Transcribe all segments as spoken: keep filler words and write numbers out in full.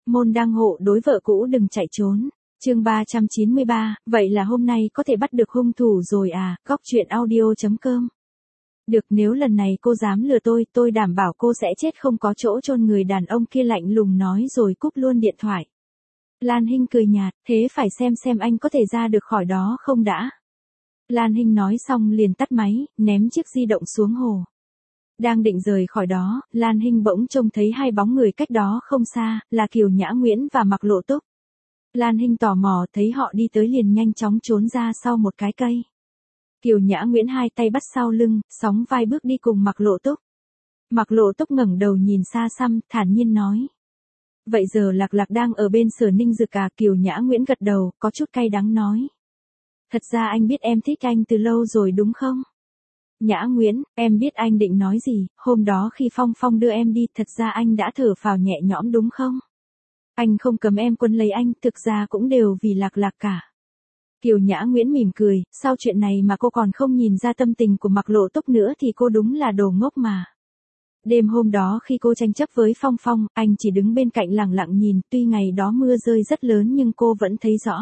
môn đăng hộ đối vợ cũ đừng chạy trốn. Chương ba trăm chín mươi ba, vậy là hôm nay có thể bắt được hung thủ rồi à, góc truyện audio chấm com. Được, nếu lần này cô dám lừa tôi, tôi đảm bảo cô sẽ chết không có chỗ chôn. Người đàn ông kia lạnh lùng nói rồi cúp luôn điện thoại. Lan Hinh cười nhạt, thế phải xem xem anh có thể ra được khỏi đó không đã. Lan Hinh nói xong liền tắt máy, ném chiếc di động xuống hồ. Đang định rời khỏi đó, Lan Hinh bỗng trông thấy hai bóng người cách đó không xa, là Kiều Nhã Nguyễn và Mạc Lộ Túc. Lan Hinh tò mò thấy họ đi tới liền nhanh chóng trốn ra sau một cái cây. Kiều Nhã Nguyễn hai tay bắt sau lưng, sóng vai bước đi cùng Mạc Lộ Túc. Mạc Lộ Túc ngẩng đầu nhìn xa xăm, thản nhiên nói. Vậy giờ Lạc Lạc đang ở bên Sở Ninh Dực à? Kiều Nhã Nguyễn gật đầu, có chút cay đắng nói. Thật ra anh biết em thích anh từ lâu rồi đúng không? Nhã Nguyễn, em biết anh định nói gì, hôm đó khi Phong Phong đưa em đi, thật ra anh đã thở phào nhẹ nhõm đúng không? Anh không cấm em quấn lấy anh, thực ra cũng đều vì Lạc Lạc cả. Kiều Nhã Nguyễn mỉm cười, sau chuyện này mà cô còn không nhìn ra tâm tình của Mạc Lộ Túc nữa thì cô đúng là đồ ngốc mà. Đêm hôm đó khi cô tranh chấp với Phong Phong, anh chỉ đứng bên cạnh lặng lặng nhìn, tuy ngày đó mưa rơi rất lớn nhưng cô vẫn thấy rõ.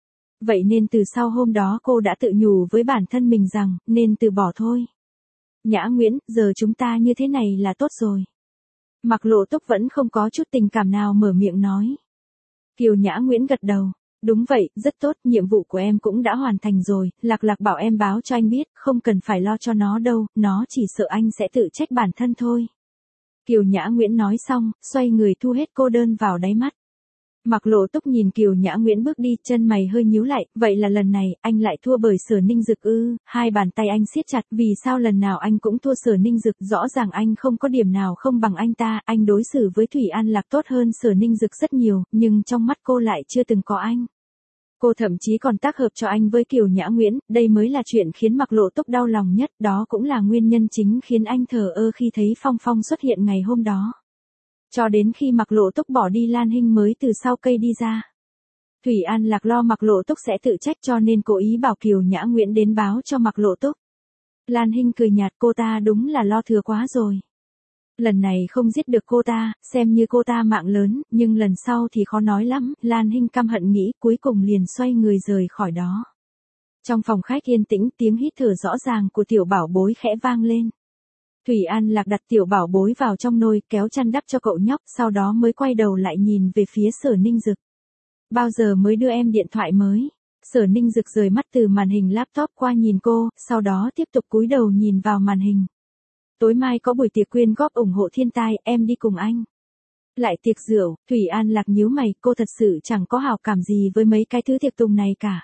Vậy nên từ sau hôm đó cô đã tự nhủ với bản thân mình rằng, nên từ bỏ thôi. Nhã Nguyễn, giờ chúng ta như thế này là tốt rồi. Mạc Lộ Túc vẫn không có chút tình cảm nào mở miệng nói. Kiều Nhã Nguyễn gật đầu. Đúng vậy, rất tốt, nhiệm vụ của em cũng đã hoàn thành rồi, Lạc Lạc bảo em báo cho anh biết, không cần phải lo cho nó đâu, nó chỉ sợ anh sẽ tự trách bản thân thôi. Kiều Nhã Nguyễn nói xong, xoay người thu hết cô đơn vào đáy mắt. Mạc Lộ Túc nhìn Kiều Nhã Nguyễn bước đi, chân mày hơi nhíu lại, vậy là lần này, anh lại thua bởi Sở Ninh Dực ư? Hai bàn tay anh siết chặt, vì sao lần nào anh cũng thua Sở Ninh Dực, rõ ràng anh không có điểm nào không bằng anh ta, anh đối xử với Thủy An Lạc tốt hơn Sở Ninh Dực rất nhiều, nhưng trong mắt cô lại chưa từng có anh. Cô thậm chí còn tác hợp cho anh với Kiều Nhã Nguyễn, đây mới là chuyện khiến Mạc Lộ Túc đau lòng nhất, đó cũng là nguyên nhân chính khiến anh thờ ơ khi thấy Phong Phong xuất hiện ngày hôm đó. Cho đến khi Mạc Lộ Túc bỏ đi, Lan Hinh mới từ sau cây đi ra. Thủy An Lạc lo Mạc Lộ Túc sẽ tự trách cho nên cố ý bảo Kiều Nhã Nguyễn đến báo cho Mạc Lộ Túc. Lan Hinh cười nhạt, cô ta đúng là lo thừa quá rồi. Lần này không giết được cô ta, xem như cô ta mạng lớn, nhưng lần sau thì khó nói lắm, Lan Hinh căm hận nghĩ, cuối cùng liền xoay người rời khỏi đó. Trong phòng khách yên tĩnh, tiếng hít thở rõ ràng của Tiểu Bảo Bối khẽ vang lên. Thủy An Lạc đặt Tiểu Bảo Bối vào trong nôi, kéo chăn đắp cho cậu nhóc, sau đó mới quay đầu lại nhìn về phía Sở Ninh Dực. Bao giờ mới đưa em điện thoại mới? Sở Ninh Dực rời mắt từ màn hình laptop qua nhìn cô, sau đó tiếp tục cúi đầu nhìn vào màn hình. Tối mai có buổi tiệc quyên góp ủng hộ thiên tai, em đi cùng anh. Lại tiệc rượu, Thủy An Lạc nhíu mày, cô thật sự chẳng có hảo cảm gì với mấy cái thứ tiệc tùng này cả.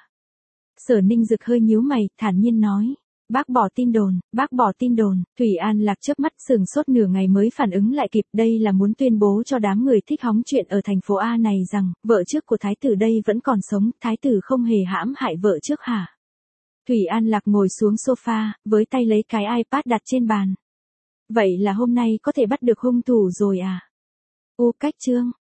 Sở Ninh Dực hơi nhíu mày, thản nhiên nói. Bác bỏ tin đồn, bác bỏ tin đồn, Thủy An Lạc chớp mắt sừng sốt nửa ngày mới phản ứng lại kịp, đây là muốn tuyên bố cho đám người thích hóng chuyện ở thành phố A này rằng, vợ trước của thái tử đây vẫn còn sống, thái tử không hề hãm hại vợ trước hả? Thủy An Lạc ngồi xuống sofa, với tay lấy cái iPad đặt trên bàn. Vậy là hôm nay có thể bắt được hung thủ rồi à? U cách chương.